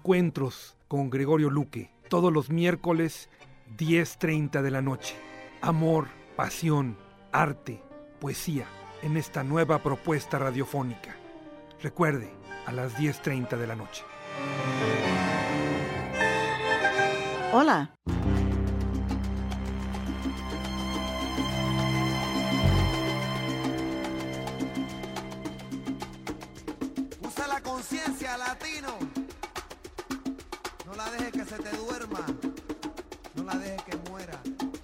Encuentros con Gregorio Luque, todos los miércoles 10:30 de la noche. Amor, pasión, arte, poesía, en esta nueva propuesta radiofónica. Recuerde, a las 10:30 de la noche. Hola. Usa la conciencia, latino. No la dejes que se te duerma. No la dejes que muera.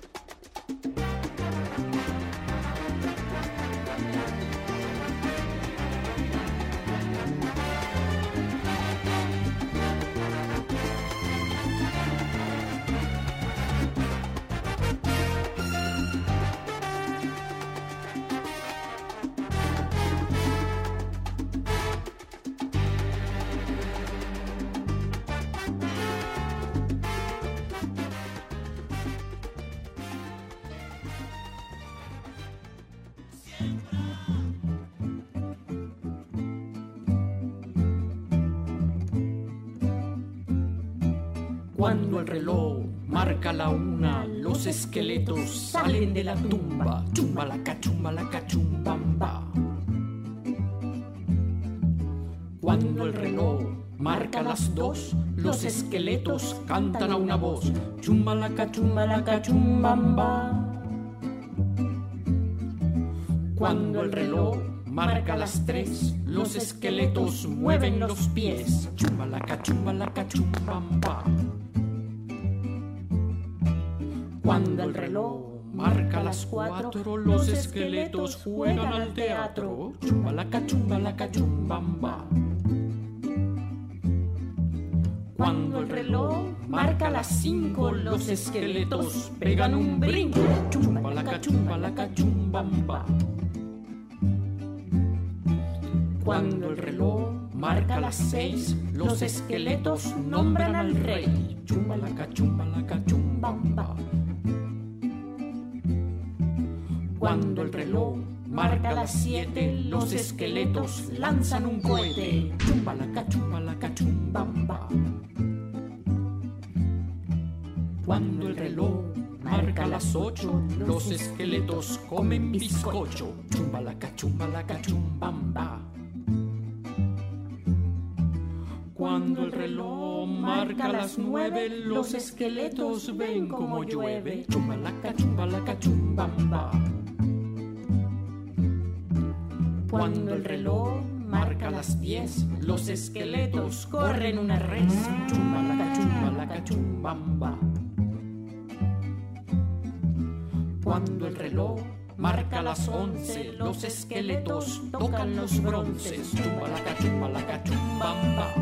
Cuando el reloj marca la una, los esqueletos salen de la tumba. Chumbalaca, chumbamba. Cuando el reloj marca las dos, los esqueletos cantan a una voz. Chumbalaca, chumbamba. Cuando el reloj marca las tres, los esqueletos mueven los pies. Chumbalaca, chumbamba. Cuando el reloj marca las cuatro, los esqueletos juegan al teatro. Chumbalaca, chumbamba. Cuando el reloj marca las 5, los esqueletos pegan un brinco. Chumbalaca, chumbamba. Cuando el reloj marca las 6, los esqueletos nombran al rey. Chumbalaca, chumbamba. Cuando el reloj marca las 7, los esqueletos lanzan un cohete. Chumbalaca, chumbamba. Cuando el reloj marca las 8, los esqueletos comen bizcocho. Chumbalaca, chumbamba. Cuando el reloj marca las 9, los esqueletos ven como llueve. Chumbalaca, chumbamba. Cuando el reloj marca las 10, los esqueletos corren una res. Chumbalaca, chumbamba. Cuando el reloj marca las 11, los esqueletos tocan los bronces. Chumbalaca, chumbamba.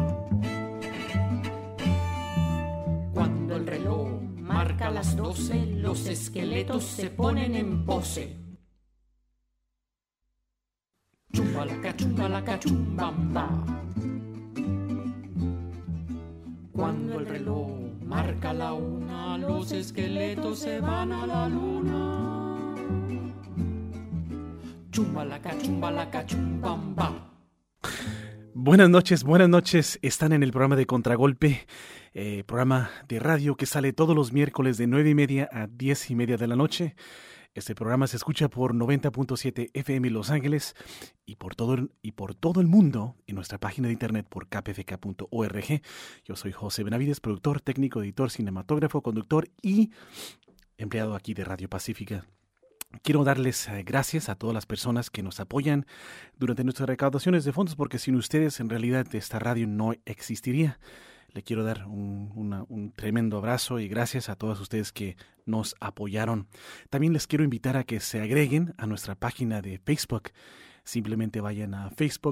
Cuando el reloj marca las 12, los esqueletos se ponen en pose. Chumbalaca, chumbamba. Cuando el reloj marca la 1, los esqueletos se van a la luna. Chumbalaca, chumbamba. Buenas noches. Están en el programa de Contragolpe, programa de radio que sale todos los miércoles de 9:30 a 10:30 de la noche. Este programa se escucha por 90.7 FM Los Ángeles y por todo el mundo en nuestra página de internet por kpfk.org. Yo soy José Benavides, productor, técnico, editor, cinematógrafo, conductor y empleado aquí de Radio Pacífica. Quiero darles gracias a todas las personas que nos apoyan durante nuestras recaudaciones de fondos, porque sin ustedes en realidad esta radio no existiría. Le quiero dar un tremendo abrazo y gracias a todos ustedes que nos apoyaron. También les quiero invitar a que se agreguen a nuestra página de Facebook. Simplemente vayan a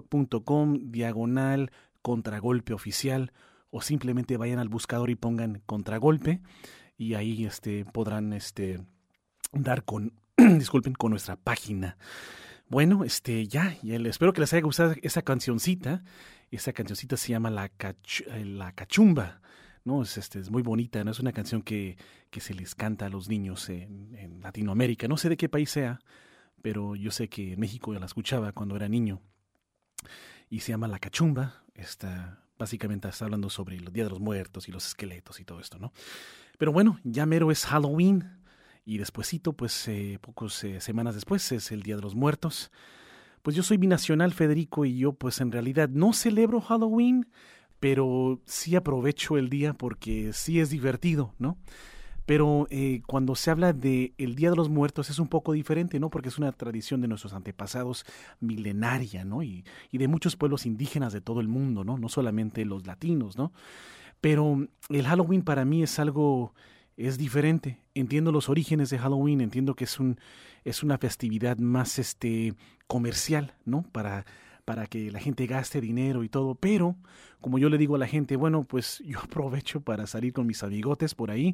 facebook.com/Contragolpe Oficial o simplemente vayan al buscador y pongan Contragolpe y ahí podrán dar con nuestra página. Bueno, espero que les haya gustado esa cancioncita. Esa cancioncita se llama La Cachumba, ¿no? Es muy bonita, ¿no? Es una canción que se les canta a los niños en Latinoamérica. No sé de qué país sea, pero yo sé que en México yo la escuchaba cuando era niño. Y se llama La Cachumba, esta básicamente está hablando sobre el Día de los Muertos y los esqueletos y todo esto, ¿no? Pero bueno, ya mero es Halloween y despuesito, pues pocas semanas después es el Día de los Muertos. Pues yo soy binacional, Federico, y yo pues en realidad no celebro Halloween, pero sí aprovecho el día porque sí es divertido, ¿no? Pero cuando se habla de el Día de los Muertos es un poco diferente, ¿no? Porque es una tradición de nuestros antepasados milenaria, ¿no? Y de muchos pueblos indígenas de todo el mundo, ¿no? No solamente los latinos, ¿no? Pero el Halloween para mí es diferente. Entiendo los orígenes de Halloween, entiendo que es una festividad más comercial, ¿no? Para que la gente gaste dinero y todo, pero como yo le digo a la gente, bueno, pues yo aprovecho para salir con mis amigotes por ahí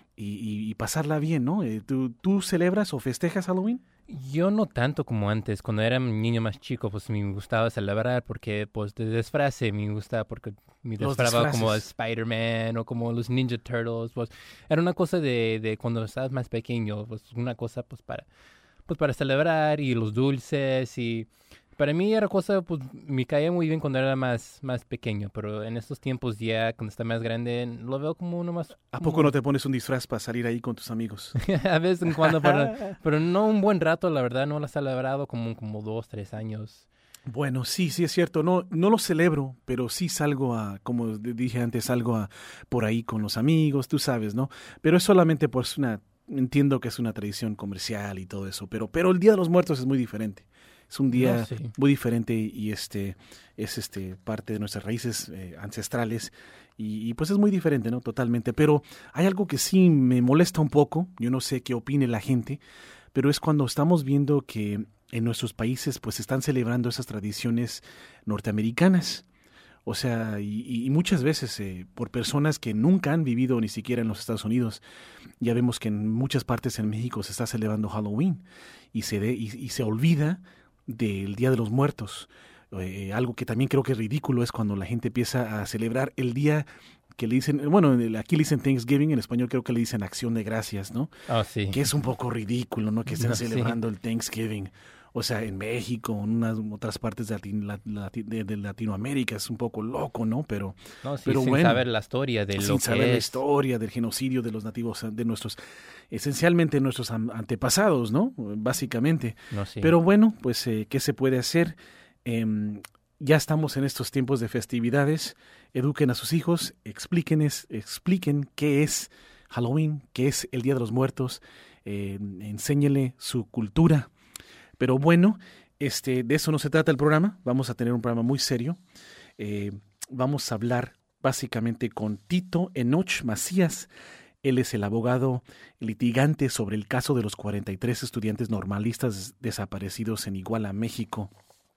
y pasarla bien, ¿no? ¿Tú celebras o festejas Halloween? Yo no tanto como antes. Cuando era un niño más chico, pues me gustaba celebrar porque, pues, de disfraz me gustaba porque me disfrazaba como Spider-Man o como los Ninja Turtles. Pues, era una cosa de cuando estabas más pequeño, pues, una cosa, pues, para celebrar y los dulces y... Para mí era cosa, pues, me caía muy bien cuando era más pequeño, pero en estos tiempos ya, cuando está más grande, lo veo como uno más... ¿A poco no te pones un disfraz para salir ahí con tus amigos? A veces en cuando, pero no un buen rato, la verdad, no lo he celebrado como 2, 3 años. Bueno, sí es cierto, no lo celebro, pero sí salgo como dije antes, salgo por ahí con los amigos, tú sabes, ¿no? Pero es solamente entiendo que es una tradición comercial y todo eso, pero el Día de los Muertos es muy diferente. Es un día muy diferente y es parte de nuestras raíces ancestrales y pues es muy diferente, ¿no? Totalmente. Pero hay algo que sí me molesta un poco, yo no sé qué opine la gente, pero es cuando estamos viendo que en nuestros países pues están celebrando esas tradiciones norteamericanas. O sea, y muchas veces por personas que nunca han vivido ni siquiera en los Estados Unidos. Ya vemos que en muchas partes en México se está celebrando Halloween y se olvida del Día de los Muertos. Algo que también creo que es ridículo es cuando la gente empieza a celebrar el día que le dicen, bueno, aquí le dicen Thanksgiving, en español creo que le dicen Acción de Gracias, ¿no? Oh, sí. Que es un poco ridículo, ¿no? Que estén celebrando el Thanksgiving. O sea, en México, en otras partes de Latinoamérica es un poco loco, ¿no? Pero sin saber la historia de lo que es. Sin saber la historia del genocidio de los nativos, esencialmente nuestros antepasados, ¿no? Básicamente. No, sí. Pero bueno, pues, ¿qué se puede hacer? Ya estamos en estos tiempos de festividades. Eduquen a sus hijos, expliquen qué es Halloween, qué es el Día de los Muertos, enséñenle su cultura. Pero bueno, de eso no se trata el programa. Vamos a tener un programa muy serio. Vamos a hablar básicamente con Tito Enoch Macías. Él es el abogado litigante sobre el caso de los 43 estudiantes normalistas desaparecidos en Iguala, México.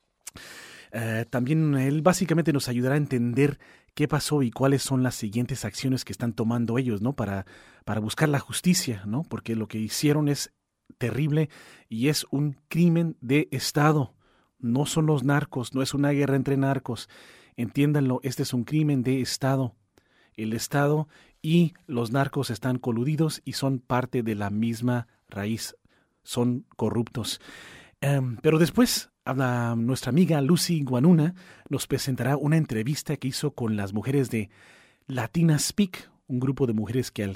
También él básicamente nos ayudará a entender qué pasó y cuáles son las siguientes acciones que están tomando ellos, ¿no? Para buscar la justicia, ¿no? Porque lo que hicieron es terrible y es un crimen de Estado. No son los narcos, no es una guerra entre narcos. Entiéndanlo, este es un crimen de Estado. El Estado y los narcos están coludidos y son parte de la misma raíz. Son corruptos. Pero después nuestra amiga Lucy Guanuna nos presentará una entrevista que hizo con las mujeres de Latina Speak, un grupo de mujeres que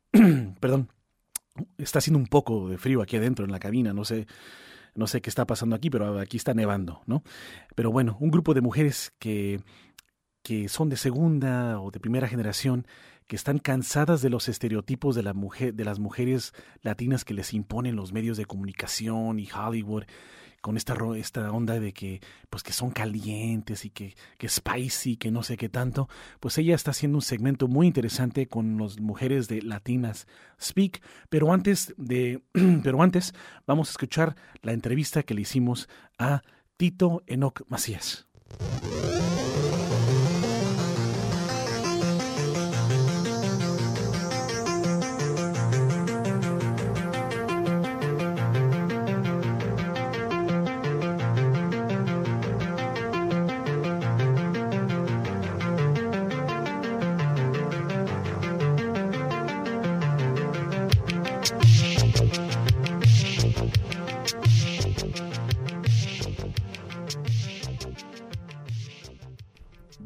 está haciendo un poco de frío aquí adentro en la cabina, no sé qué está pasando aquí, pero aquí está nevando, ¿no? Pero bueno, un grupo de mujeres que son de segunda o de primera generación, que están cansadas de los estereotipos de las mujeres latinas que les imponen los medios de comunicación y Hollywood, con esta onda de que son calientes y que spicy, que no sé qué tanto. Pues ella está haciendo un segmento muy interesante con las mujeres de Latinas Speak, pero antes vamos a escuchar la entrevista que le hicimos a Tito Enoch Macías.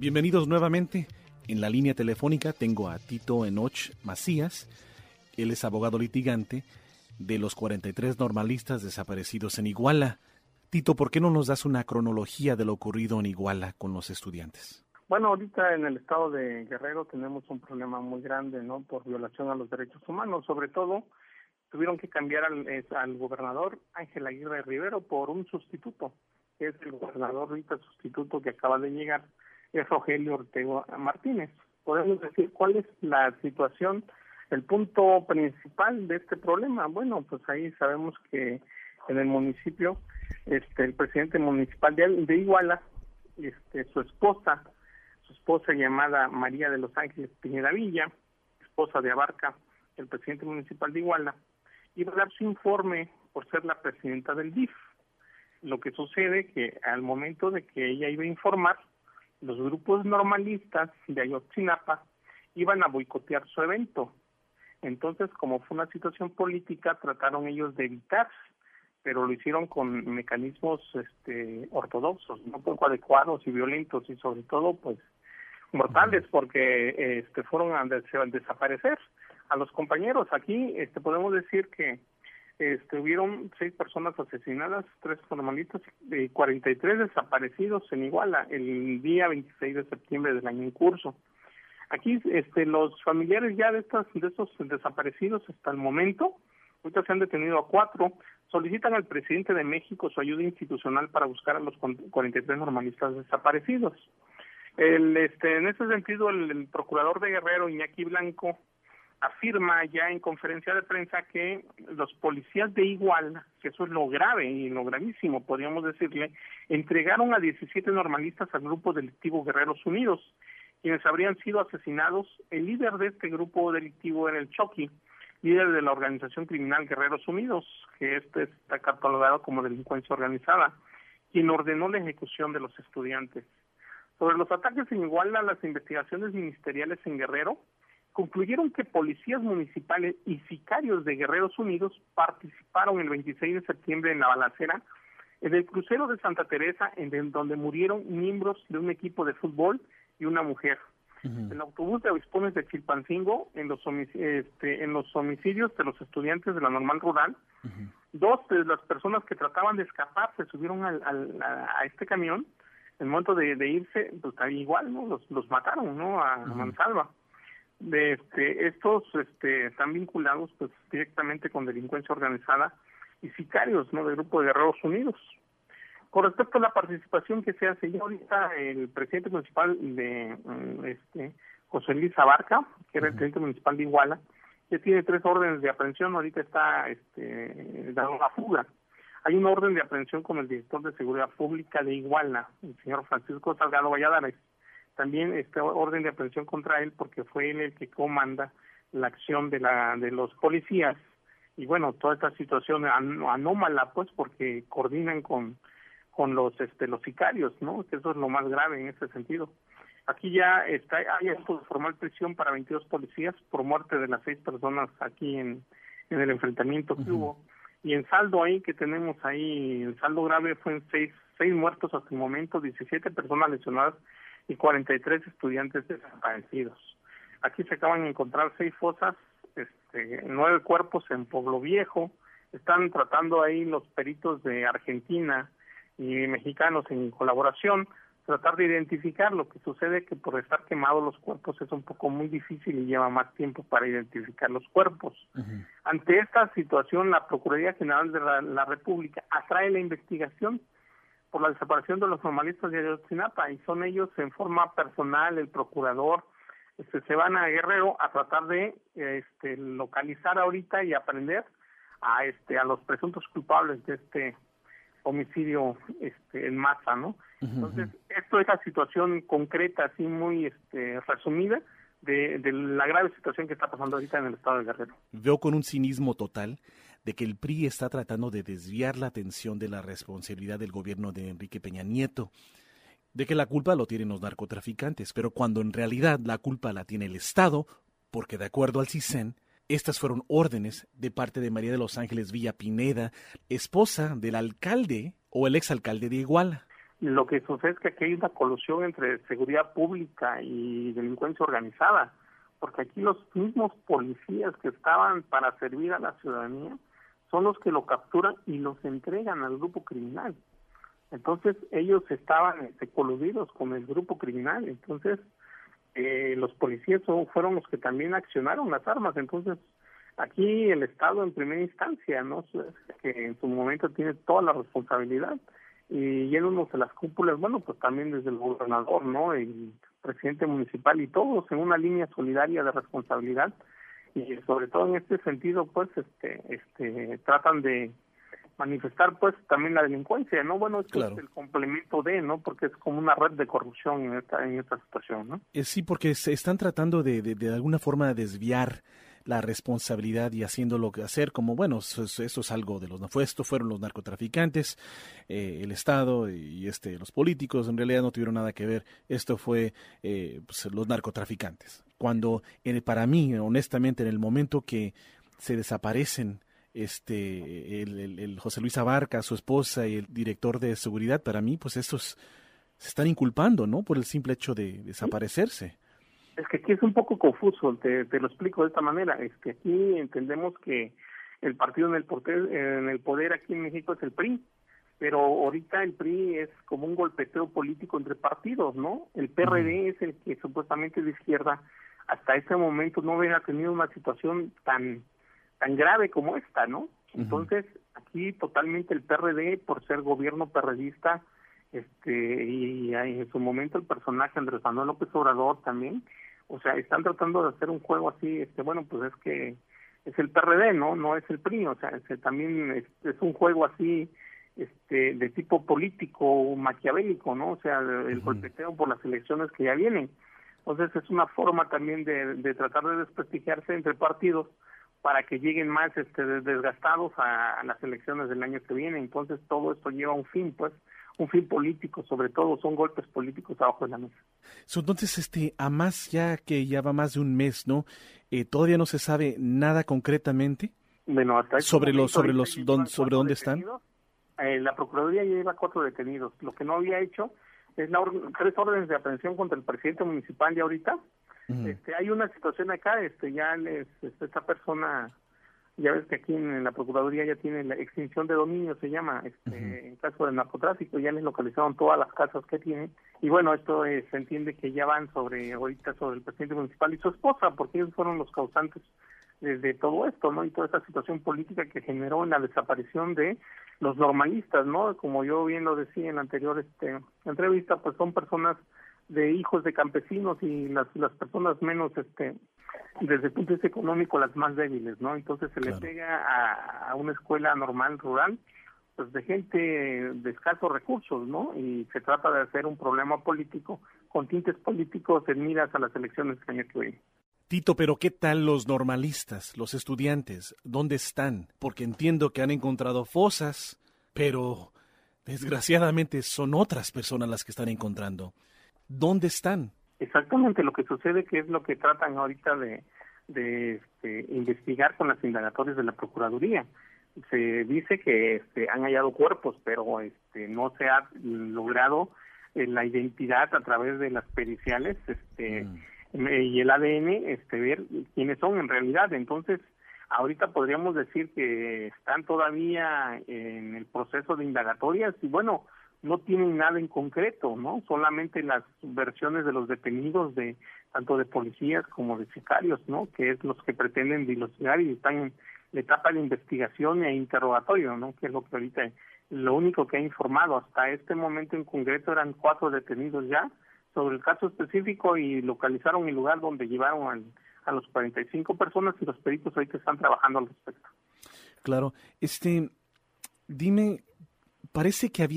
Bienvenidos nuevamente. En la línea telefónica tengo a Tito Enoch Macías. Él es abogado litigante de los 43 normalistas desaparecidos en Iguala. Tito, ¿por qué no nos das una cronología de lo ocurrido en Iguala con los estudiantes? Bueno, ahorita en el estado de Guerrero tenemos un problema muy grande, ¿no? Por violación a los derechos humanos. Sobre todo, tuvieron que cambiar al gobernador Ángel Aguirre Rivero por un sustituto, que es el gobernador ahorita sustituto que acaba de llegar, es Rogelio Ortega Martínez. Podemos decir cuál es la situación, el punto principal de este problema. Bueno, pues ahí sabemos que en el municipio, el presidente municipal de Iguala, su esposa llamada María de los Ángeles Pineda Villa, esposa de Abarca, el presidente municipal de Iguala, iba a dar su informe por ser la presidenta del DIF. Lo que sucede que al momento de que ella iba a informar, los grupos normalistas de Ayotzinapa iban a boicotear su evento. Entonces, como fue una situación política, trataron ellos de evitar, pero lo hicieron con mecanismos ortodoxos, no poco adecuados y violentos, y sobre todo, pues, mortales, porque fueron a desaparecer a los compañeros. Aquí podemos decir que hubieron 6 personas asesinadas, 3 normalistas y 43 desaparecidos en Iguala el día 26 de septiembre del año en curso. Aquí los familiares ya de estos desaparecidos hasta el momento, ahorita se han detenido a 4, solicitan al presidente de México su ayuda institucional para buscar a los 43 normalistas desaparecidos. En ese sentido, el procurador de Guerrero, Iñaki Blanco, afirma ya en conferencia de prensa que los policías de Iguala, que eso es lo grave y lo gravísimo, podríamos decirle, entregaron a 17 normalistas al grupo delictivo Guerreros Unidos, quienes habrían sido asesinados. El líder de este grupo delictivo era el Chucky, líder de la organización criminal Guerreros Unidos, que está catalogado como delincuencia organizada, quien ordenó la ejecución de los estudiantes. Sobre los ataques en Iguala, las investigaciones ministeriales en Guerrero concluyeron que policías municipales y sicarios de Guerreros Unidos participaron el 26 de septiembre en la balacera en el crucero de Santa Teresa, en donde murieron miembros de un equipo de fútbol y una mujer. Uh-huh. El autobús de Avispones de Chilpancingo, en los homicidios de los estudiantes de la Normal Rural, uh-huh. 2 de las personas que trataban de escapar se subieron a este camión. En el momento de irse, pues igual, ¿no? Los mataron, ¿no? A uh-huh. mansalva. Estos están vinculados pues directamente con delincuencia organizada y sicarios, ¿no? Del grupo de Guerreros Unidos. Con respecto a la participación que se hace, ya ahorita el presidente municipal de José Luis Abarca, que era el presidente municipal de Iguala, que tiene 3 órdenes de aprehensión, ahorita está dando una fuga. Hay una orden de aprehensión con el director de Seguridad Pública de Iguala, el señor Francisco Salgado Valladares. También orden de aprehensión contra él porque fue él el que comanda la acción de los policías. Y bueno, toda esta situación anómala, pues, porque coordinan con los sicarios, ¿no? Que eso es lo más grave en este sentido. Aquí ya hay acto de formal prisión para 22 policías por muerte de las 6 personas aquí en el enfrentamiento que hubo. Y en saldo ahí que tenemos ahí, el saldo grave fue en 6 muertos hasta el momento, 17 personas lesionadas y 43 estudiantes desaparecidos. Aquí se acaban de encontrar 6 fosas, 9 cuerpos en Pueblo Viejo. Están tratando ahí los peritos de Argentina y mexicanos en colaboración, tratar de identificar. Lo que sucede que por estar quemados los cuerpos es un poco muy difícil y lleva más tiempo para identificar los cuerpos. Uh-huh. Ante esta situación, la Procuraduría General de la República atrae la investigación por la desaparición de los normalistas de Ayotzinapa, y son ellos en forma personal, el procurador, se van a Guerrero a tratar de localizar ahorita y aprender a los presuntos culpables de este homicidio en masa, ¿no? Uh-huh. Entonces, esto es la situación concreta, así muy resumida, de la grave situación que está pasando ahorita en el estado de Guerrero. Veo con un cinismo total de que el PRI está tratando de desviar la atención de la responsabilidad del gobierno de Enrique Peña Nieto, de que la culpa lo tienen los narcotraficantes, pero cuando en realidad la culpa la tiene el Estado, porque de acuerdo al CISEN, estas fueron órdenes de parte de María de los Ángeles Villa Pineda, esposa del alcalde o el exalcalde de Iguala. Lo que sucede es que aquí hay una colusión entre seguridad pública y delincuencia organizada, porque aquí los mismos policías que estaban para servir a la ciudadanía son los que lo capturan y los entregan al grupo criminal. Entonces ellos estaban coludidos con el grupo criminal. Entonces los policías fueron los que también accionaron las armas. Entonces aquí el Estado en primera instancia, ¿no?, que en su momento tiene toda la responsabilidad, y yéndonos a las cúpulas, bueno, pues también desde el gobernador, ¿no?, el presidente municipal y todos en una línea solidaria de responsabilidad, y sobre todo en este sentido, pues tratan de manifestar pues también la delincuencia, ¿no? Bueno, esto claro. Es el complemento de, ¿no?, porque es como una red de corrupción en esta situación, ¿no? Sí, porque se están tratando de alguna forma desviar la responsabilidad y haciéndolo hacer como, bueno, eso es algo de esto fueron los narcotraficantes, el Estado y los políticos en realidad no tuvieron nada que ver, esto fue pues, los narcotraficantes. Cuando para mí, honestamente, en el momento que se desaparecen el José Luis Abarca, su esposa y el director de seguridad, para mí, pues estos se están inculpando, ¿no?, por el simple hecho de desaparecerse. Es que aquí es un poco confuso, te lo explico de esta manera. Aquí entendemos que el partido en el poder aquí en México es el PRI, pero ahorita el PRI es como un golpeteo político entre partidos, ¿no? El PRD es el que supuestamente es de izquierda. Hasta ese momento no hubiera tenido una situación tan grave como esta, ¿no? Entonces, aquí totalmente el PRD, por ser gobierno perredista, y en su momento el personaje Andrés Manuel López Obrador también, o sea, están tratando de hacer un juego así, bueno, pues es que es el PRD, no es el PRI, o sea, también es un juego así, de tipo político, maquiavélico, ¿no? O sea, el golpeteo por las elecciones que ya vienen. Entonces es una forma también de tratar de desprestigiarse entre partidos para que lleguen más desgastados a las elecciones del año que viene. Entonces todo esto lleva a un fin, pues, un fin político, sobre todo son golpes políticos abajo de la mesa. Entonces, a más ya que ya va más de un mes, ¿no? ¿Todavía no se sabe nada concretamente? Bueno, hasta sobre dónde están. La Procuraduría ya lleva 4 detenidos. Lo que no había hecho es 3 órdenes de aprehensión contra el presidente municipal ya ahorita. Hay una situación acá, esta persona, ya ves que aquí en la Procuraduría ya tiene la extinción de dominio, se llama, en caso de narcotráfico, ya les localizaron todas las casas que tienen, y bueno, esto se entiende que ya van ahorita sobre el presidente municipal y su esposa, porque ellos fueron los causantes de todo esto, ¿no? Y toda esta situación política que generó en la desaparición de los normalistas, ¿no? Como yo bien lo decía en la anterior entrevista, pues son personas de hijos de campesinos y las personas menos, desde el punto de vista económico, las más débiles, ¿no? Entonces se le pega a una escuela normal, rural, pues de gente de escasos recursos, ¿no? Y se trata de hacer un problema político con tintes políticos en miras a las elecciones del año que viene. Tito, pero ¿qué tal los normalistas, los estudiantes? ¿Dónde están? Porque entiendo que han encontrado fosas, pero desgraciadamente son otras personas las que están encontrando. ¿Dónde están? Exactamente, lo que sucede que es lo que tratan ahorita de investigar con las indagatorias de la Procuraduría. Se dice que han hallado cuerpos, pero no se ha logrado la identidad a través de las periciales y el ADN, ver quiénes son en realidad. Entonces, ahorita podríamos decir que están todavía en el proceso de indagatorias y bueno, no tienen nada en concreto, ¿no? Solamente las versiones de los detenidos, tanto de policías como de sicarios, ¿no? Que es los que pretenden dilucidar y están en la etapa de investigación e interrogatorio, ¿no? Que es lo que ahorita, lo único que ha informado hasta este momento en concreto eran 4 detenidos ya sobre el caso específico y localizaron el lugar donde llevaron a los 45 personas y los peritos ahorita están trabajando al respecto. Claro, dime, parece que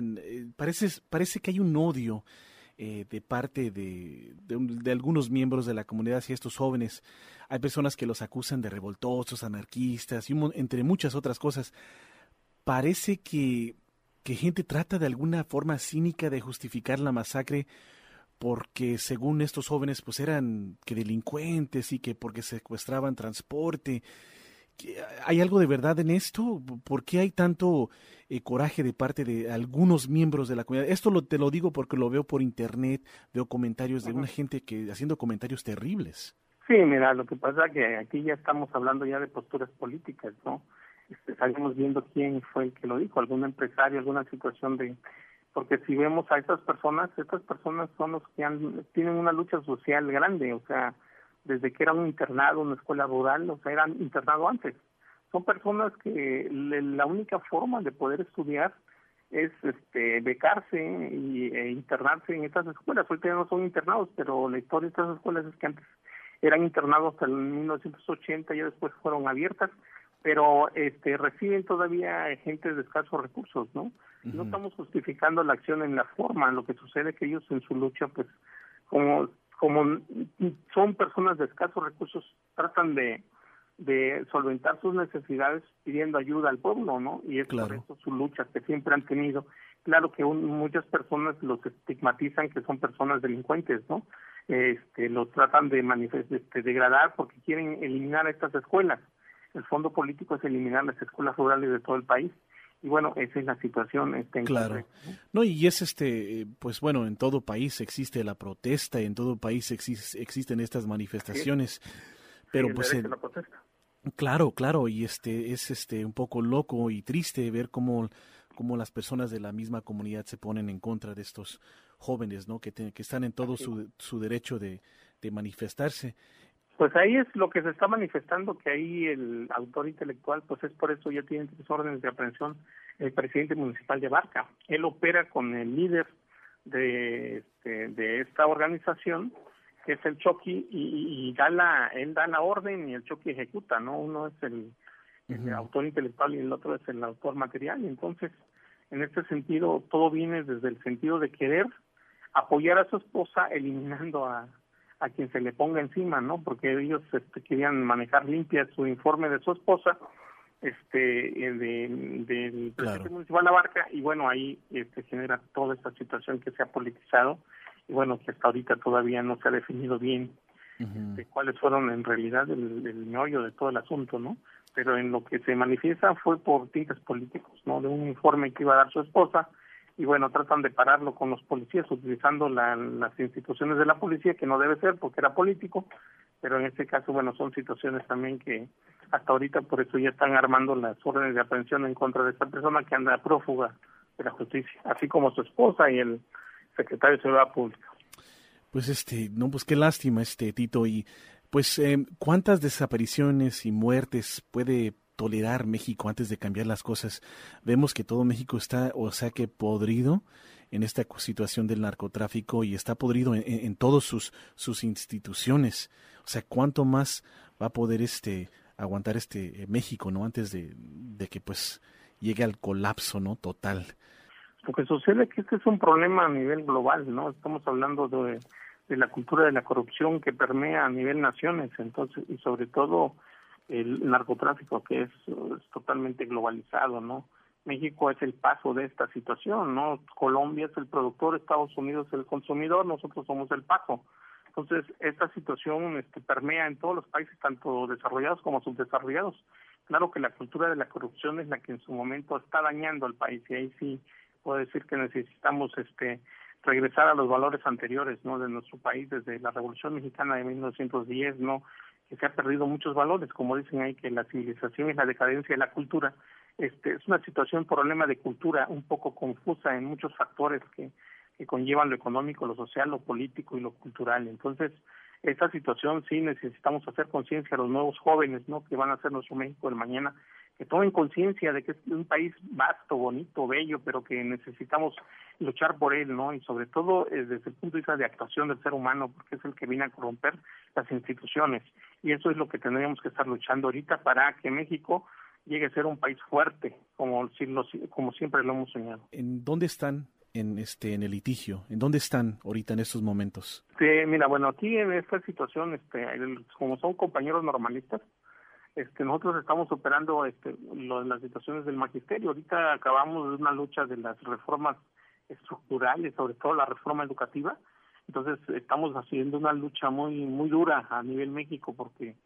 parece que hay un odio de parte de algunos miembros de la comunidad hacia estos jóvenes. Hay personas que los acusan de revoltosos, anarquistas y entre muchas otras cosas. Parece que gente trata de alguna forma cínica de justificar la masacre porque según estos jóvenes pues eran que delincuentes y que porque secuestraban transporte. ¿hay algo de verdad en esto? ¿Por qué hay tanto coraje de parte de algunos miembros de la comunidad? Esto te lo digo porque lo veo por internet, veo comentarios de una gente que haciendo comentarios terribles. Sí, mira, lo que pasa es que aquí ya estamos hablando ya de posturas políticas, ¿no? Estaríamos viendo quién fue el que lo dijo, algún empresario, alguna situación de... Porque si vemos a estas personas son los que tienen una lucha social grande, o sea, desde que era un internado, una escuela rural, o sea, eran internado antes. Son personas que la única forma de poder estudiar es becarse e internarse en estas escuelas. Ahorita ya no son internados, pero la historia de estas escuelas es que antes eran internados hasta el 1980, ya después fueron abiertas, pero reciben todavía gente de escasos recursos, ¿no? Uh-huh. No estamos justificando la acción en la forma, lo que sucede es que ellos en su lucha, pues, como son personas de escasos recursos, tratan de solventar sus necesidades pidiendo ayuda al pueblo, ¿no? Y es por eso su lucha que siempre han tenido. Claro que muchas personas los estigmatizan que son personas delincuentes, ¿no? Los tratan de degradar porque quieren eliminar estas escuelas. El fondo político es eliminar las escuelas rurales de todo el país. Y bueno, esa es la situación. Claro. No, y es pues bueno, en todo país existe la protesta, y en todo país existen estas manifestaciones. Sí. Pero sí, pues la protesta. Claro, y es un poco loco y triste ver cómo las personas de la misma comunidad se ponen en contra de estos jóvenes, ¿no? Que están en todo su derecho de manifestarse. Pues ahí es lo que se está manifestando, que ahí el autor intelectual, pues es por eso ya tiene 3 órdenes de aprehensión el presidente municipal de Barca. Él opera con el líder de esta organización, que es el Choqui, y él da la orden y el Choqui ejecuta, ¿no? Uno es el autor intelectual y el otro es el autor material. Y entonces, en este sentido, todo viene desde el sentido de querer apoyar a su esposa eliminando a quien se le ponga encima, ¿no? Porque ellos querían manejar limpia su informe de su esposa, del presidente municipal de Barca, y bueno, ahí genera toda esta situación que se ha politizado, y bueno, que hasta ahorita todavía no se ha definido bien cuáles fueron en realidad el meollo de todo el asunto, ¿no? Pero en lo que se manifiesta fue por tintes políticos, ¿no? De un informe que iba a dar su esposa, y bueno, tratan de pararlo con los policías utilizando las instituciones de la policía, que no debe ser porque era político, pero en este caso, bueno, son situaciones también que hasta ahorita por eso ya están armando las órdenes de aprehensión en contra de esta persona que anda prófuga de la justicia, así como su esposa y el secretario de Seguridad Pública. Pues no, pues qué lástima, Tito, y pues ¿cuántas desapariciones y muertes puede tolerar México antes de cambiar las cosas? Vemos que todo México está, o sea que podrido en esta situación del narcotráfico y está podrido en todas sus instituciones. O sea, ¿cuánto más va a poder aguantar México, ¿no? Antes de que pues llegue al colapso, ¿no? Total. Lo que sucede es que este es un problema a nivel global, ¿no? Estamos hablando de la cultura de la corrupción que permea a nivel naciones, entonces, y sobre todo el narcotráfico que es totalmente globalizado, ¿no? México es el paso de esta situación, ¿no? Colombia es el productor, Estados Unidos es el consumidor, nosotros somos el paso. Entonces, esta situación permea en todos los países, tanto desarrollados como subdesarrollados. Claro que la cultura de la corrupción es la que en su momento está dañando al país, y ahí sí puedo decir que necesitamos regresar a los valores anteriores, ¿no? De nuestro país, desde la Revolución Mexicana de 1910, ¿no? Que se ha perdido muchos valores, como dicen ahí, que la civilización es la decadencia de la cultura. Es una situación, problema de cultura un poco confusa en muchos factores que conllevan lo económico, lo social, lo político y lo cultural. Entonces, esta situación sí necesitamos hacer conciencia a los nuevos jóvenes, ¿no? Que van a ser nuestro México del mañana, que tomen conciencia de que es un país vasto, bonito, bello, pero que necesitamos luchar por él, ¿no? Y sobre todo desde el punto de vista de actuación del ser humano, porque es el que viene a corromper las instituciones. Y eso es lo que tendríamos que estar luchando ahorita para que México llegue a ser un país fuerte, como siempre lo hemos soñado. ¿En dónde están en el litigio? ¿En dónde están ahorita en estos momentos? Sí, mira, bueno, aquí en esta situación, como son compañeros normalistas, nosotros estamos operando las situaciones del magisterio. Ahorita acabamos de una lucha de las reformas estructurales, sobre todo la reforma educativa. Entonces estamos haciendo una lucha muy muy dura a nivel México, porque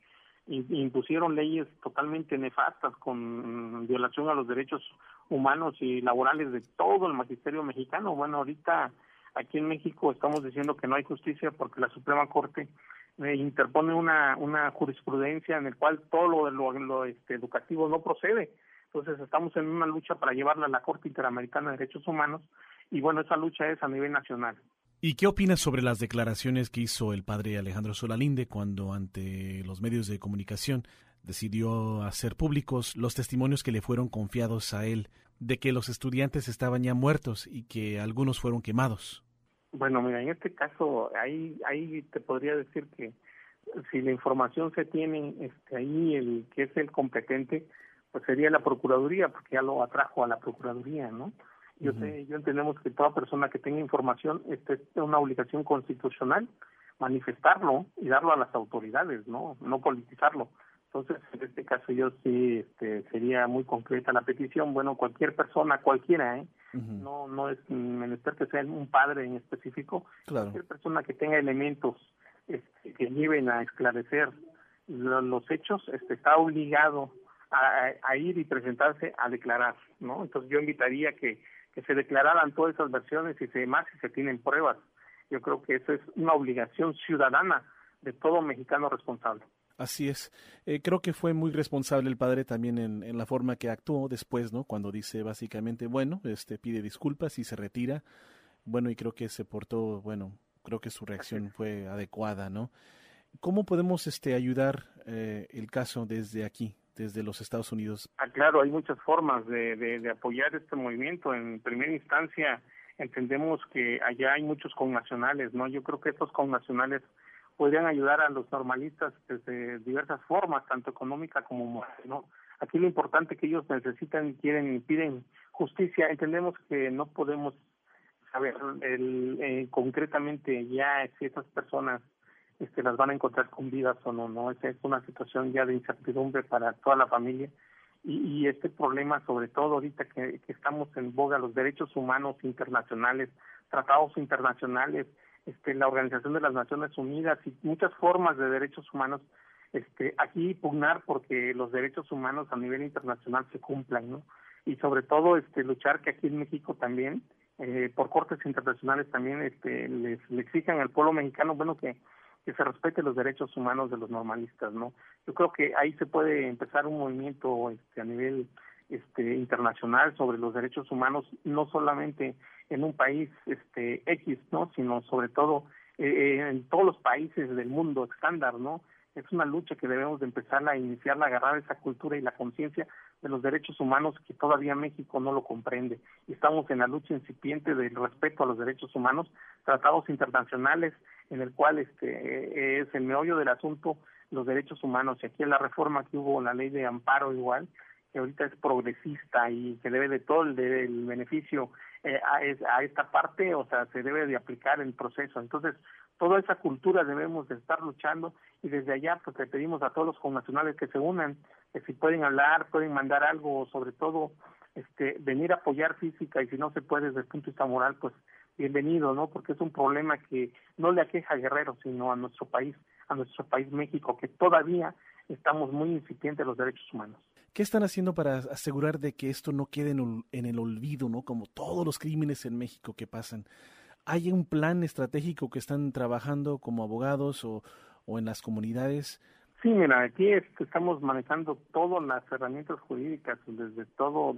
impusieron leyes totalmente nefastas con violación a los derechos humanos y laborales de todo el magisterio mexicano. Bueno, ahorita aquí en México estamos diciendo que no hay justicia porque la Suprema Corte interpone una jurisprudencia en el cual todo lo educativo no procede. Entonces estamos en una lucha para llevarla a la Corte Interamericana de Derechos Humanos y bueno, esa lucha es a nivel nacional. ¿Y qué opinas sobre las declaraciones que hizo el padre Alejandro Solalinde cuando ante los medios de comunicación decidió hacer públicos los testimonios que le fueron confiados a él de que los estudiantes estaban ya muertos y que algunos fueron quemados? Bueno, mira, en este caso, ahí te podría decir que si la información se tiene, ahí el que es el competente, pues sería la Procuraduría, porque ya lo atrajo a la Procuraduría, ¿no? Yo entendemos que toda persona que tenga información, es una obligación constitucional manifestarlo y darlo a las autoridades, no politizarlo. Entonces, en este caso yo sí sería muy concreta la petición. Bueno, cualquier persona, cualquiera, no es menester que sea un padre en específico, claro. Cualquier persona que tenga elementos que lleven a esclarecer los hechos, está obligado a ir y presentarse a declarar, ¿no? Entonces yo invitaría que se declararan todas esas versiones y si se tienen pruebas. Yo creo que eso es una obligación ciudadana de todo mexicano responsable. Así es. Creo que fue muy responsable el padre también en la forma que actuó después, ¿no? Cuando dice básicamente, bueno, pide disculpas y se retira. Bueno, y creo que se portó, creo que su reacción fue adecuada, ¿no? ¿Cómo podemos ayudar el caso desde aquí, desde los Estados Unidos? Claro, hay muchas formas de apoyar este movimiento. En primera instancia, entendemos que allá hay muchos connacionales, ¿no? Yo creo que estos connacionales podrían ayudar a los normalistas de diversas formas, tanto económica como moral, ¿no? Aquí lo importante que ellos necesitan, quieren y piden justicia. Entendemos que no podemos saber concretamente ya si estas personas las van a encontrar con vidas o no, ¿no? Esa es una situación ya de incertidumbre para toda la familia y este problema, sobre todo ahorita que estamos en boga, los derechos humanos internacionales, tratados internacionales, la Organización de las Naciones Unidas y muchas formas de derechos humanos, aquí pugnar porque los derechos humanos a nivel internacional se cumplan, ¿no? Y sobre todo luchar que aquí en México también, por cortes internacionales también le exijan al pueblo mexicano, que se respete los derechos humanos de los normalistas, ¿no? Yo creo que ahí se puede empezar un movimiento a nivel internacional sobre los derechos humanos, no solamente en un país X, ¿no? Sino sobre todo en todos los países del mundo estándar, ¿no? Es una lucha que debemos de empezar a iniciar, a agarrar esa cultura y la conciencia de los derechos humanos que todavía México no lo comprende. Y estamos en la lucha incipiente del respeto a los derechos humanos, tratados internacionales en el cual es el meollo del asunto, los derechos humanos. Y aquí en la reforma que hubo, la ley de amparo igual, que ahorita es progresista y que debe de todo el beneficio a esta parte, o sea, se debe de aplicar el proceso. Entonces, toda esa cultura debemos de estar luchando y desde allá pues le pedimos a todos los connacionales que se unan, que si pueden hablar, pueden mandar algo, sobre todo venir a apoyar física y si no se puede desde el punto de vista moral, pues bienvenido, ¿no? Porque es un problema que no le aqueja a Guerrero, sino a nuestro país México, que todavía estamos muy incipientes en los derechos humanos. ¿Qué están haciendo para asegurar de que esto no quede en el olvido, ¿no? Como todos los crímenes en México que pasan. ¿Hay un plan estratégico que están trabajando como abogados o en las comunidades? Sí, mira, aquí estamos manejando todas las herramientas jurídicas, desde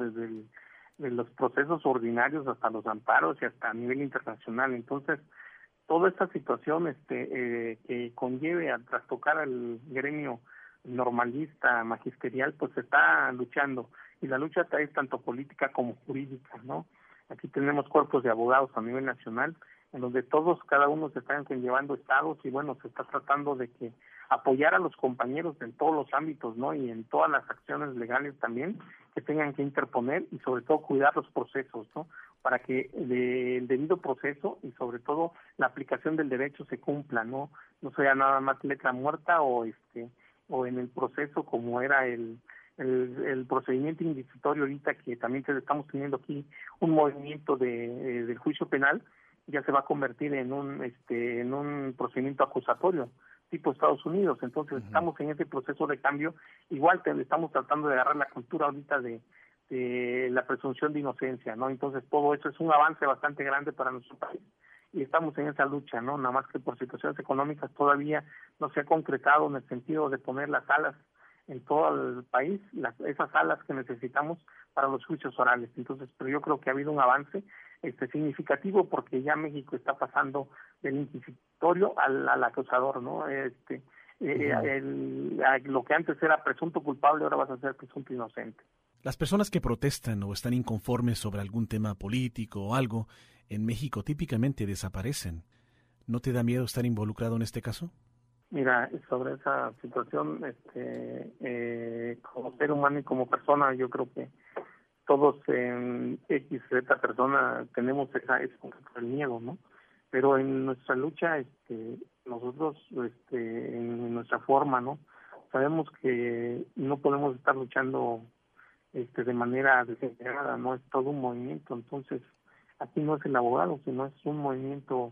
los procesos ordinarios hasta los amparos y hasta a nivel internacional. Entonces, toda esta situación que conlleve a trastocar al gremio normalista, magisterial, pues se está luchando. Y la lucha es tanto política como jurídica, ¿no? Aquí tenemos cuerpos de abogados a nivel nacional, en donde cada uno se están llevando estados y se está tratando de que apoyar a los compañeros en todos los ámbitos, ¿no? Y en todas las acciones legales también que tengan que interponer y sobre todo cuidar los procesos, ¿no? Para que el debido proceso y sobre todo la aplicación del derecho se cumpla, ¿no? No sea nada más letra muerta o en el proceso como era el procedimiento inquisitorio ahorita que también estamos teniendo aquí un movimiento del juicio penal, ya se va a convertir en un procedimiento acusatorio. tipo Estados Unidos. Entonces estamos en ese proceso de cambio. Igual estamos tratando de agarrar la cultura ahorita de la presunción de inocencia, ¿no? Entonces todo eso es un avance bastante grande para nuestro país y estamos en esa lucha, ¿no? Nada más que por situaciones económicas todavía no se ha concretado en el sentido de poner las salas en todo el país, esas salas que necesitamos para los juicios orales. Entonces, pero yo creo que ha habido un avance significativo porque ya México está pasando del inquisitorio al acusador, ¿no? Lo que antes era presunto culpable ahora va a ser presunto inocente. Las personas que protestan o están inconformes sobre algún tema político o algo, en México típicamente desaparecen. ¿No te da miedo estar involucrado en este caso? Mira, sobre esa situación, como ser humano y como persona, yo creo que todos en X, Z persona tenemos el miedo, ¿no? Pero en nuestra lucha, nosotros, en nuestra forma, ¿no? Sabemos que no podemos estar luchando de manera desintegrada, no es todo un movimiento. Entonces aquí no es el abogado, sino es un movimiento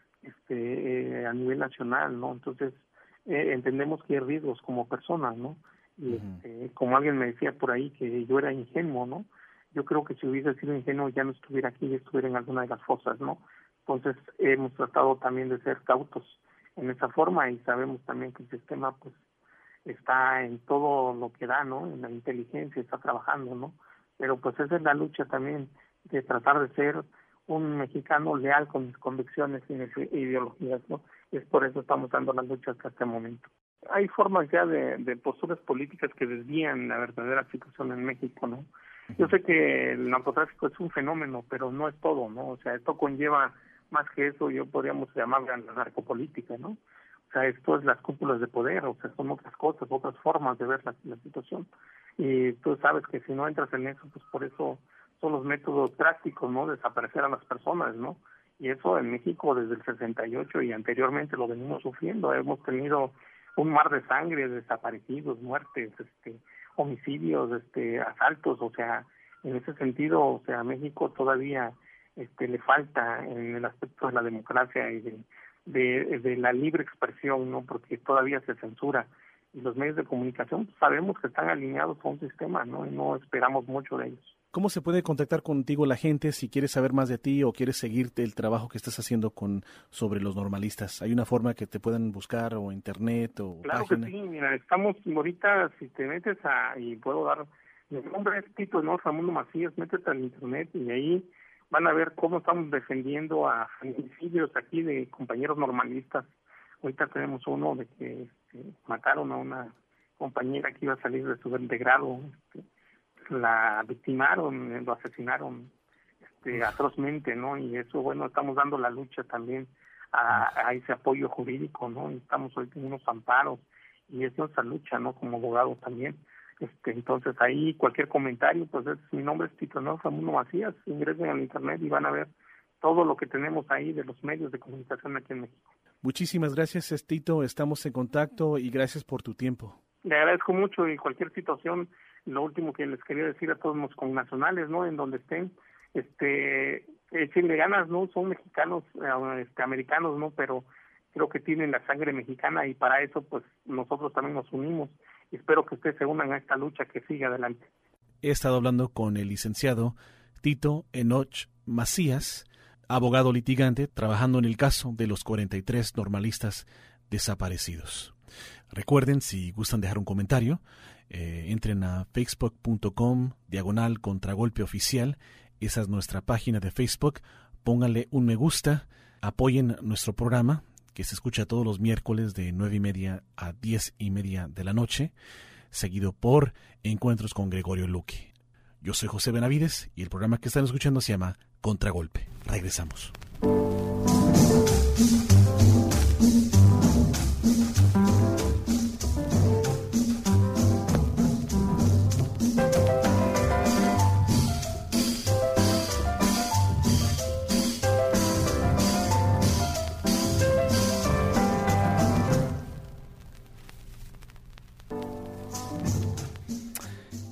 a nivel nacional, ¿no? Entonces entendemos que hay riesgos como personas, ¿no? Y como alguien me decía por ahí que yo era ingenuo, ¿no? Yo creo que si hubiese sido ingenuo ya no estuviera aquí, ya estuviera en alguna de las fosas, ¿no? Entonces hemos tratado también de ser cautos en esa forma y sabemos también que el sistema pues está en todo lo que da, ¿no? En la inteligencia está trabajando, ¿no? Pero pues esa es la lucha también de tratar de ser un mexicano leal con mis convicciones y mis ideologías, ¿no? Y es por eso estamos dando la lucha hasta este momento. Hay formas ya de posturas políticas que desvían la verdadera situación en México, ¿no? Yo sé que el narcotráfico es un fenómeno, pero no es todo, ¿no? O sea, esto conlleva más que eso, podríamos llamarla la narcopolítica, ¿no? O sea, esto es las cúpulas de poder, o sea, son otras cosas, otras formas de ver la situación. Y tú sabes que si no entras en eso, pues por eso son los métodos prácticos, ¿no? Desaparecer a las personas, ¿no? Y eso en México desde el 68 y anteriormente lo venimos sufriendo. Hemos tenido un mar de sangre, desaparecidos, muertes, homicidios, asaltos, o sea, en ese sentido, o sea, a México todavía le falta en el aspecto de la democracia y de la libre expresión, ¿no? Porque todavía se censura y los medios de comunicación sabemos que están alineados a un sistema, ¿no? Y no esperamos mucho de ellos. ¿Cómo se puede contactar contigo la gente si quiere saber más de ti o quiere seguirte el trabajo que estás haciendo sobre los normalistas? ¿Hay una forma que te puedan buscar o internet o Claro página? Que sí, mira, estamos ahorita, si te metes y puedo dar, mi nombre es Tito, ¿no? Raimundo Macías, métete al internet y ahí van a ver cómo estamos defendiendo a feminicidios aquí de compañeros normalistas. Ahorita tenemos uno de que mataron a una compañera que iba a salir de su grado, la victimaron, lo asesinaron atrozmente, ¿no? Y eso, bueno, estamos dando la lucha también a ese apoyo jurídico, ¿no? Y estamos hoy en unos amparos y es nuestra lucha, ¿no? Como abogado también. Entonces ahí cualquier comentario, pues mi nombre es Tito, ¿no? Raimundo Macías, ingresen al internet y van a ver todo lo que tenemos ahí de los medios de comunicación aquí en México. Muchísimas gracias, Tito, estamos en contacto y gracias por tu tiempo. Le agradezco mucho y cualquier situación, lo último que les quería decir a todos los connacionales, ¿no? En donde estén, échenle ganas, ¿no? Son mexicanos, americanos, ¿no? Pero creo que tienen la sangre mexicana y para eso, pues, nosotros también nos unimos. Y espero que ustedes se unan a esta lucha que sigue adelante. He estado hablando con el licenciado Tito Enoch Macías, abogado litigante, trabajando en el caso de los 43 normalistas desaparecidos. Recuerden, si gustan dejar un comentario, entren a facebook.com/contragolpe oficial. Esa es nuestra página de Facebook. Pónganle un me gusta, apoyen nuestro programa, que se escucha todos los miércoles de 9:30 a 10:30 de la noche, seguido por Encuentros con Gregorio Luque. Yo soy José Benavides y el programa que están escuchando se llama Contragolpe. Regresamos.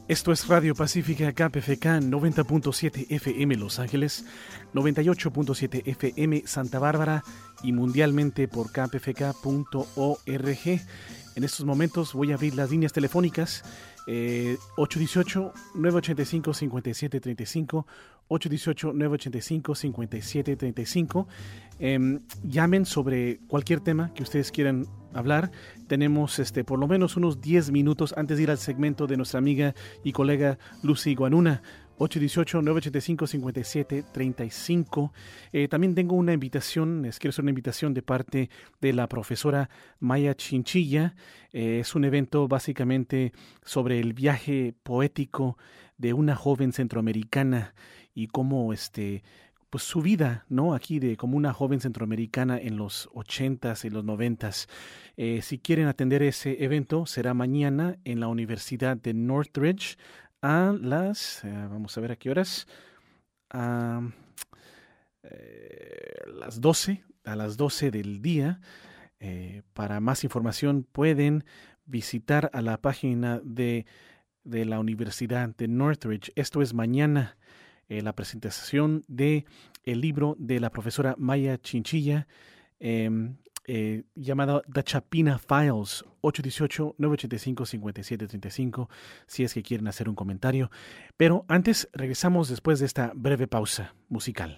Esto es Radio Pacífica KPFK 90.7 FM Los Ángeles, 98.7 FM Santa Bárbara y mundialmente por kpfk.org. En estos momentos voy a abrir las líneas telefónicas 818-985-5735, 818-985-5735. Llamen sobre cualquier tema que ustedes quieran hablar. Tenemos por lo menos unos 10 minutos antes de ir al segmento de nuestra amiga y colega Lucy Guanuna. 818-985-5735. También tengo una invitación, quiero hacer una invitación de parte de la profesora Maya Chinchilla. Es un evento básicamente sobre el viaje poético de una joven centroamericana y cómo pues su vida, ¿no? Aquí de como una joven centroamericana en los 80s y los 90s. Si quieren atender ese evento, será mañana en la Universidad de Northridge a las, vamos a ver a qué horas, a las 12 del día. Para más información pueden visitar a la página de la Universidad de Northridge. Esto es mañana, la presentación de el libro de la profesora Maya Chinchilla, llamado The Chapina Files. 818-985-5735 si es que quieren hacer un comentario. Pero antes regresamos después de esta breve pausa musical.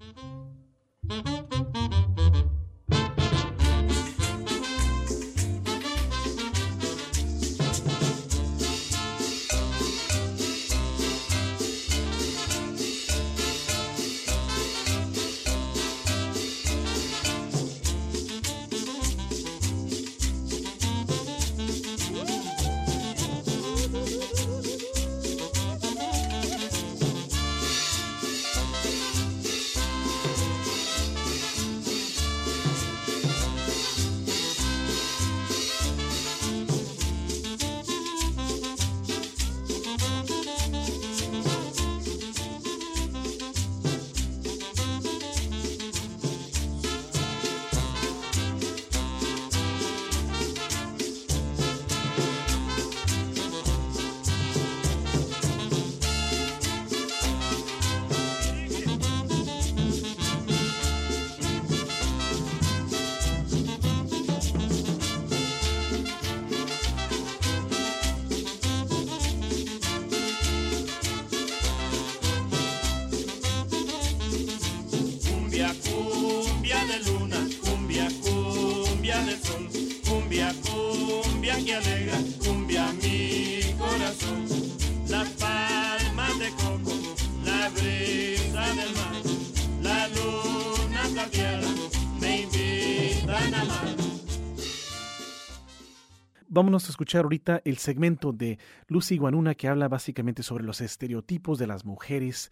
Vámonos a escuchar ahorita el segmento de Lucy Guanuna que habla básicamente sobre los estereotipos de las mujeres.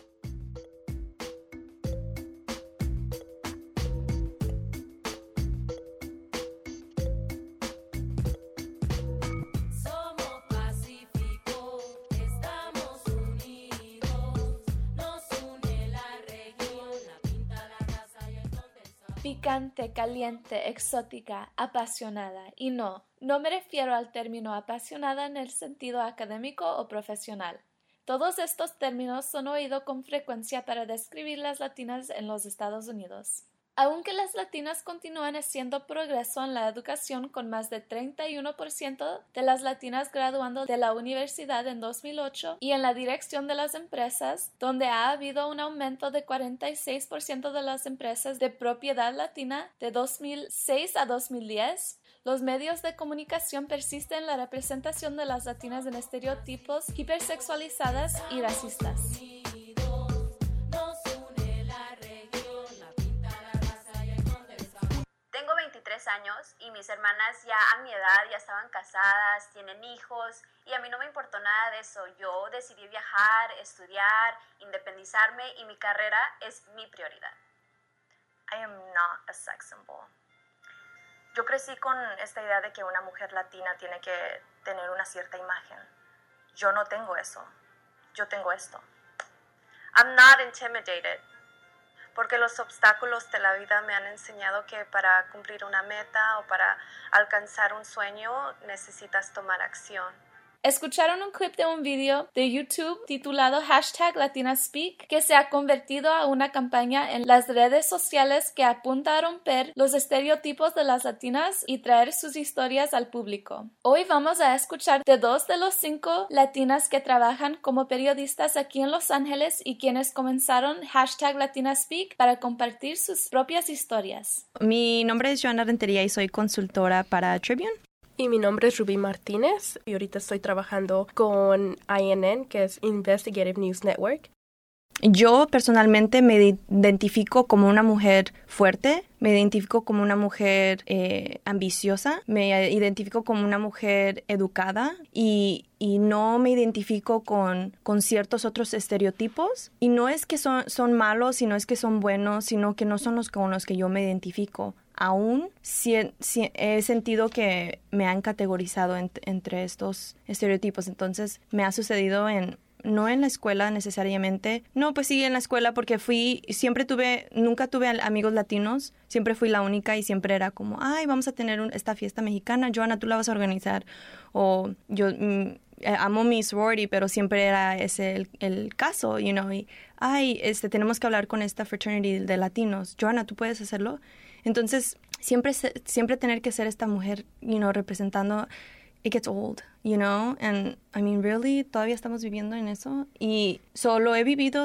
Picante, caliente, exótica, apasionada. Y no me refiero al término apasionada en el sentido académico o profesional. Todos estos términos son oídos con frecuencia para describir las latinas en los Estados Unidos. Aunque las latinas continúan haciendo progreso en la educación con más de 31% de las latinas graduando de la universidad en 2008 y en la dirección de las empresas, donde ha habido un aumento de 46% de las empresas de propiedad latina de 2006 a 2010, los medios de comunicación persisten en la representación de las latinas en estereotipos hipersexualizadas y racistas. Tengo 23 años y mis hermanas ya a mi edad ya estaban casadas, tienen hijos y a mí no me importó nada de eso. Yo decidí viajar, estudiar, independizarme y mi carrera es mi prioridad. I am not a sex symbol. Yo crecí con esta idea de que una mujer latina tiene que tener una cierta imagen. Yo no tengo eso. Yo tengo esto. I'm not intimidated. Porque los obstáculos de la vida me han enseñado que para cumplir una meta o para alcanzar un sueño necesitas tomar acción. Escucharon un clip de un video de YouTube titulado #LatinaSpeak que se ha convertido a una campaña en las redes sociales que apunta a romper los estereotipos de las latinas y traer sus historias al público. Hoy vamos a escuchar de 2 de los 5 latinas que trabajan como periodistas aquí en Los Ángeles y quienes comenzaron #LatinaSpeak para compartir sus propias historias. Mi nombre es Joana Rentería y soy consultora para Tribune. Y mi nombre es Rubí Martínez y ahorita estoy trabajando con INN, que es Investigative News Network. Yo personalmente me identifico como una mujer fuerte, me identifico como una mujer ambiciosa, me identifico como una mujer educada y no me identifico con ciertos otros estereotipos. Y no es que son malos y no es que son buenos, sino que no son los con los que yo me identifico. Aún he sentido que me han categorizado entre estos estereotipos. Entonces me ha sucedido no en la escuela necesariamente. No, pues sí, en la escuela porque nunca tuve amigos latinos. Siempre fui la única y siempre era como, ay, vamos a tener esta fiesta mexicana. Joana, tú la vas a organizar. O yo amo mi sorority, pero siempre era ese el caso, y ay, tenemos que hablar con esta fraternity de latinos. Joana, ¿tú puedes hacerlo? Entonces, siempre tener que ser esta mujer, representando, it gets old, and I mean, really, todavía estamos viviendo en eso. Y solo he vivido,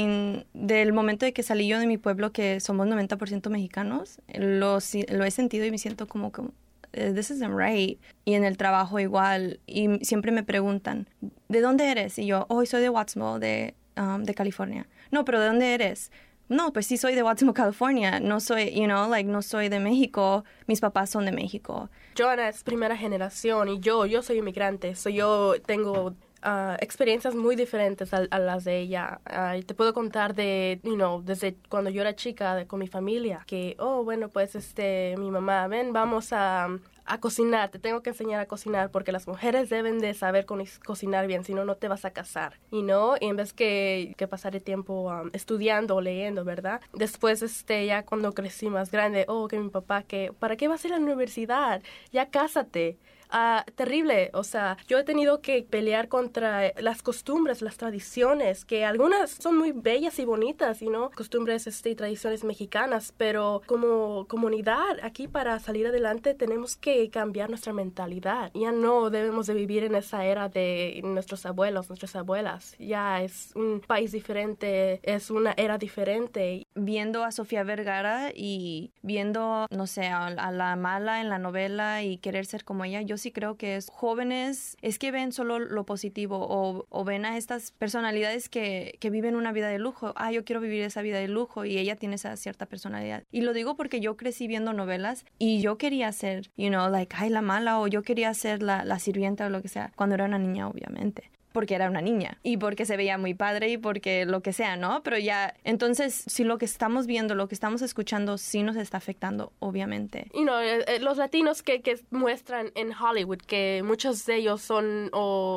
del momento de que salí yo de mi pueblo, que somos 90% mexicanos, lo he sentido y me siento como this isn't right. Y en el trabajo igual, y siempre me preguntan, ¿de dónde eres? Y yo, soy de Wattsville, de California. No, pero ¿de dónde eres? No, pues sí soy de Wattsville, California. No soy, no soy de México. Mis papás son de México. Joana es primera generación y yo soy inmigrante. Yo tengo experiencias muy diferentes a las de ella. Te puedo contar desde cuando yo era chica con mi familia, que, bueno, pues mi mamá, ven, vamos a cocinar, te tengo que enseñar a cocinar porque las mujeres deben de saber cocinar bien, si no, no te vas a casar, y en vez que pasar el tiempo estudiando o leyendo, ¿verdad? Después, ya cuando crecí más grande, que mi papá, que ¿para qué vas a ir a la universidad? Ya cásate. Terrible, yo he tenido que pelear contra las costumbres, las tradiciones, que algunas son muy bellas y bonitas, costumbres y tradiciones mexicanas, pero como comunidad aquí para salir adelante tenemos que cambiar nuestra mentalidad. Ya no debemos de vivir en esa era de nuestros abuelos, nuestras abuelas. Ya es un país diferente, es una era diferente. Viendo a Sofía Vergara y viendo, no sé, a la mala en la novela y querer ser como ella, yo sí creo que jóvenes es que ven solo lo positivo o ven a estas personalidades que viven una vida de lujo. Yo quiero vivir esa vida de lujo y ella tiene esa cierta personalidad. Y lo digo porque yo crecí viendo novelas y yo quería ser, la mala, o yo quería ser la sirvienta o lo que sea, cuando era una niña, obviamente. Porque era una niña y porque se veía muy padre y porque lo que sea, ¿no? Pero ya, entonces, si lo que estamos viendo, lo que estamos escuchando, sí nos está afectando, obviamente. Los latinos que muestran en Hollywood, que muchos de ellos son,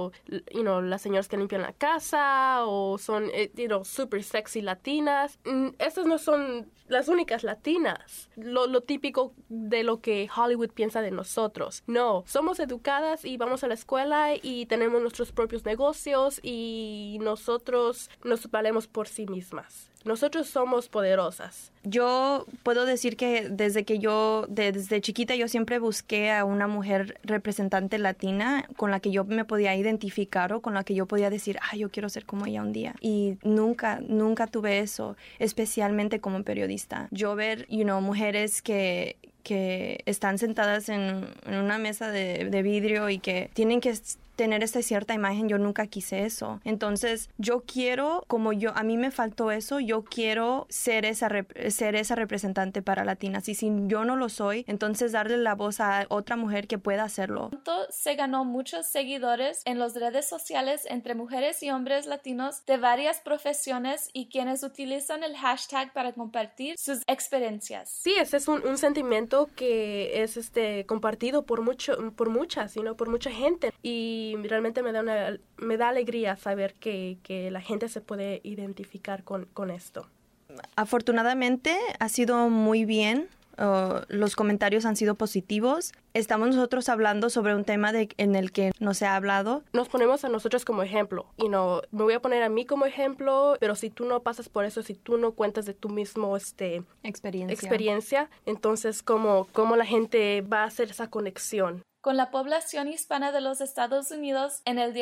las señoras que limpian la casa, o son, super sexy latinas. Esas no son las únicas latinas, lo típico de lo que Hollywood piensa de nosotros. No, somos educadas y vamos a la escuela y tenemos nuestros propios negocios y nosotros nos valemos por sí mismas. Nosotros somos poderosas. Yo puedo decir que desde chiquita yo siempre busqué a una mujer representante latina con la que yo me podía identificar o con la que yo podía decir, yo quiero ser como ella un día. Y nunca tuve eso, especialmente como periodista. Yo ver, mujeres que están sentadas en una mesa de vidrio y que tienen que tener esta cierta imagen, yo nunca quise eso. Entonces, yo quiero, a mí me faltó eso, yo quiero ser esa representante para latinas. Y si yo no lo soy, entonces darle la voz a otra mujer que pueda hacerlo. Se ganó muchos seguidores en las redes sociales entre mujeres y hombres latinos de varias profesiones y quienes utilizan el hashtag para compartir sus experiencias. Sí, ese es un sentimiento que es compartido por mucha gente, y realmente me da alegría saber que la gente se puede identificar con esto. Afortunadamente ha sido muy bien. los comentarios han sido positivos. Estamos nosotros hablando sobre un tema en el que no se ha hablado. Nos ponemos a nosotros como ejemplo. Me voy a poner a mí como ejemplo, pero si tú no pasas por eso, si tú no cuentas de tu mismo experiencia, entonces ¿cómo la gente va a hacer esa conexión? Con la población hispana de los Estados Unidos en el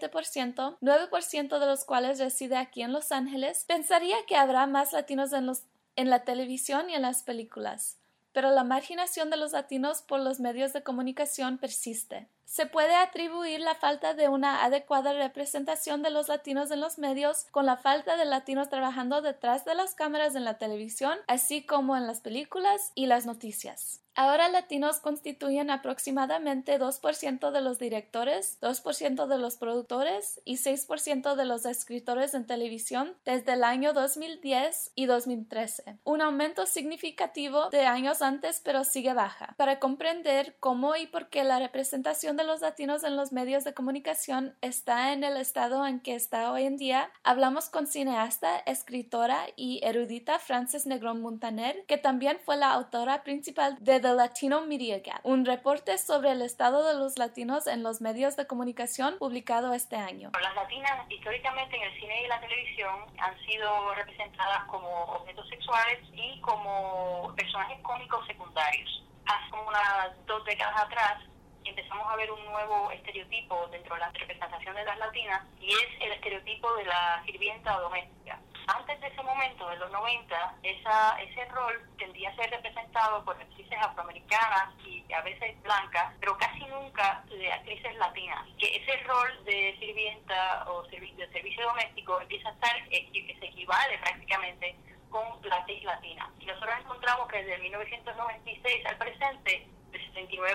17%, 9% de los cuales reside aquí en Los Ángeles, pensaría que habrá más latinos en la televisión y en las películas. Pero la marginación de los latinos por los medios de comunicación persiste. Se puede atribuir la falta de una adecuada representación de los latinos en los medios con la falta de latinos trabajando detrás de las cámaras en la televisión, así como en las películas y las noticias. Ahora latinos constituyen aproximadamente 2% de los directores, 2% de los productores y 6% de los escritores en televisión desde el año 2010 y 2013. Un aumento significativo de años antes, pero sigue baja. Para comprender cómo y por qué la representación de los latinos en los medios de comunicación está en el estado en que está hoy en día, hablamos con cineasta, escritora y erudita Frances Negrón Muntaner, que también fue la autora principal de The Latino Media Gap, un reporte sobre el estado de los latinos en los medios de comunicación publicado este año. Las latinas históricamente en el cine y la televisión han sido representadas como objetos sexuales y como personajes cómicos secundarios. Hace como unas 2 décadas atrás empezamos a ver un nuevo estereotipo dentro de la representación de las latinas, y es el estereotipo de la sirvienta o doméstica. Antes de ese momento, de los 90, ese rol tendía a ser representado por actrices afroamericanas y a veces blancas, pero casi nunca de actrices latinas. Que ese rol de sirvienta o de servicio doméstico empieza a estar, que se equivale prácticamente con la actriz latina. Y nosotros encontramos que desde 1996 al presente, el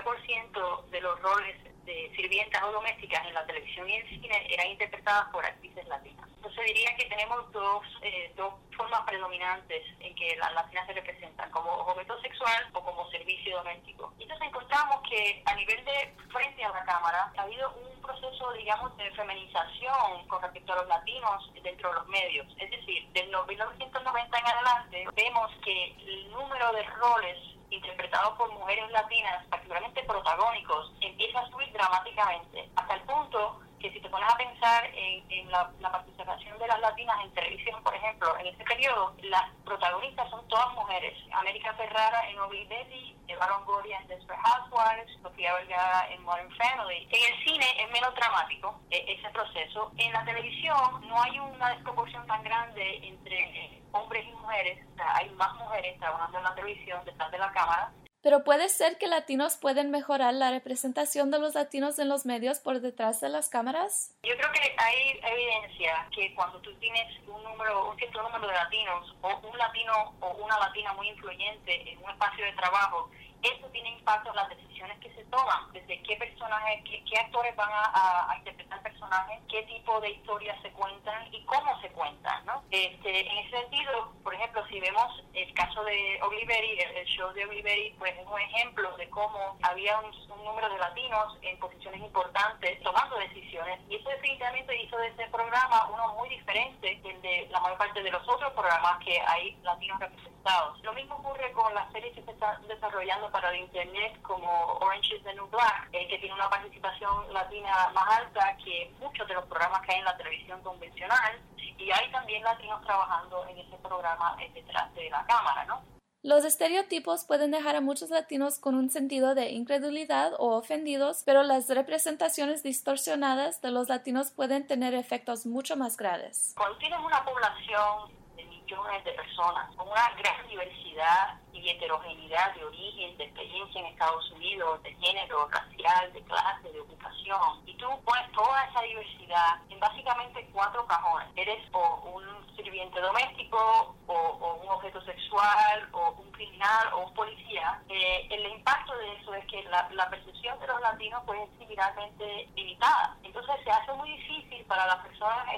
69% de los roles de sirvientas o domésticas en la televisión y el cine eran interpretadas por actrices latinas. Entonces diría que tenemos dos formas predominantes en que las latinas se representan, como objeto sexual o como servicio doméstico. Y entonces encontramos que a nivel de frente a la cámara ha habido un proceso, digamos, de feminización con respecto a los latinos dentro de los medios. Es decir, del 1990 en adelante vemos que el número de roles interpretados por mujeres latinas, particularmente protagónicos, empieza a subir dramáticamente, hasta el punto que si te pones a pensar en la participación de las latinas en televisión, por ejemplo, en este periodo, las protagonistas son todas mujeres. América Ferrara en Ugly Betty, Eva Longoria en Desperate Housewives, Sofía Vergara en Modern Family. En el cine es menos dramático ese proceso. En la televisión no hay una desproporción tan grande entre hombres y mujeres. O sea, hay más mujeres trabajando en la televisión detrás de la cámara. Pero puede ser que latinos pueden mejorar la representación de los latinos en los medios por detrás de las cámaras. Yo creo que hay evidencia que cuando tú tienes un cierto número de latinos, o un latino o una latina muy influyente en un espacio de trabajo, eso tiene impacto en las decisiones que se toman, desde qué personajes, qué actores van a interpretar personajes, qué tipo de historias se cuentan y cómo se cuentan, ¿no? En ese sentido, por ejemplo, si vemos el caso de Ugly Betty, el show de Ugly Betty, pues es un ejemplo de cómo había un número de latinos en posiciones importantes tomando decisiones, y eso definitivamente hizo de ese programa uno muy diferente del de la mayor parte de los otros programas que hay latinos representados. Lo mismo ocurre con las series que se están desarrollando para el internet, como Orange is the New Black, que tiene una participación latina más alta que muchos de los programas que hay en la televisión convencional, y hay también latinos trabajando en ese programa detrás de la cámara, ¿no? Los estereotipos pueden dejar a muchos latinos con un sentido de incredulidad o ofendidos, pero las representaciones distorsionadas de los latinos pueden tener efectos mucho más graves. Cuando tienes una población de millones de personas con una gran diversidad y heterogeneidad de origen, de experiencia en Estados Unidos, de género, racial, de clase, de ocupación, y tú pones toda esa diversidad en básicamente 4 cajones. Eres o un sirviente doméstico, o un objeto sexual, o un criminal, o un policía. El impacto de eso es que la percepción de los latinos puede ser realmente limitada. Entonces se hace muy difícil para las personas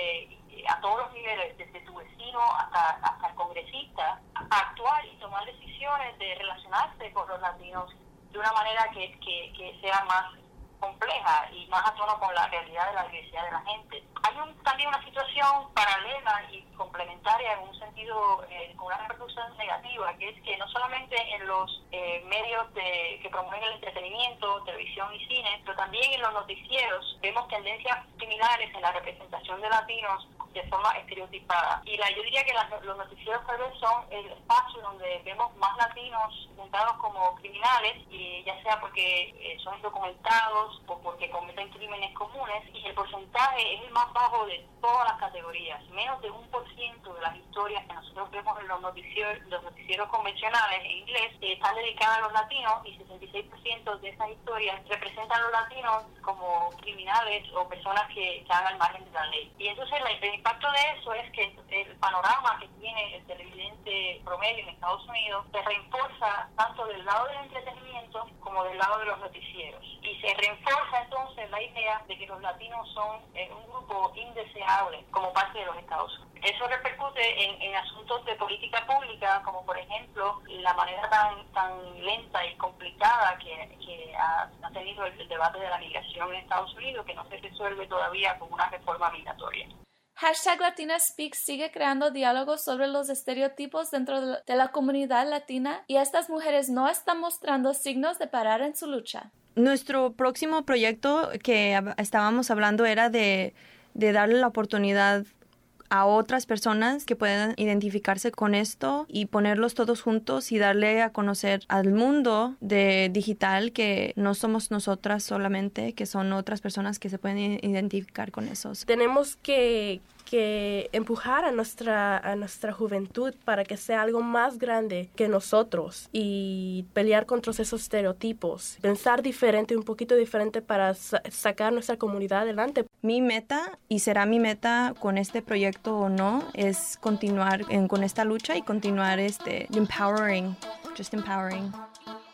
a todos los niveles, desde tu vecino hasta el congresista, actuar y tomar decisiones de relacionarse con los latinos de una manera que sea más compleja y más a tono con la realidad de la diversidad de la gente. Hay también una situación paralela y complementaria en un sentido con una repercusión negativa, que es que no solamente en los medios que promueven el entretenimiento, televisión y cine, pero también en los noticieros vemos tendencias similares en la representación de latinos de forma estereotipada. Y yo diría que los noticieros tal vez son el espacio donde vemos más latinos presentados como criminales, y ya sea porque son indocumentados o porque cometen crímenes comunes, y el porcentaje es el más bajo de todas las categorías. Menos de 1% de las historias que nosotros vemos en los noticieros convencionales en inglés están dedicadas a los latinos, y 66% de esas historias representan a los latinos como criminales o personas que están al margen de la ley. Y entonces el impacto de eso es que el panorama que tiene el televidente promedio en Estados Unidos se refuerza tanto del lado del entretenimiento como del lado de los noticieros. Y se refuerza entonces la idea de que los latinos son un grupo indeseable como parte de los Estados Unidos. Eso repercute en asuntos de política pública, como por ejemplo la manera tan lenta y complicada que ha tenido el debate de la migración en Estados Unidos, que no se resuelve todavía con una reforma migratoria. #LatinaSpeaks sigue creando diálogos sobre los estereotipos dentro de la comunidad latina, y estas mujeres no están mostrando signos de parar en su lucha. Nuestro próximo proyecto que estábamos hablando era de darle la oportunidad a otras personas que puedan identificarse con esto y ponerlos todos juntos y darle a conocer al mundo de digital que no somos nosotras solamente, que son otras personas que se pueden identificar con esos. Tenemos que empujar a nuestra juventud para que sea algo más grande que nosotros y pelear contra esos estereotipos, pensar diferente, un poquito diferente para sacar nuestra comunidad adelante. Mi meta, y será mi meta con este proyecto o no, es continuar con esta lucha y continuar empowering.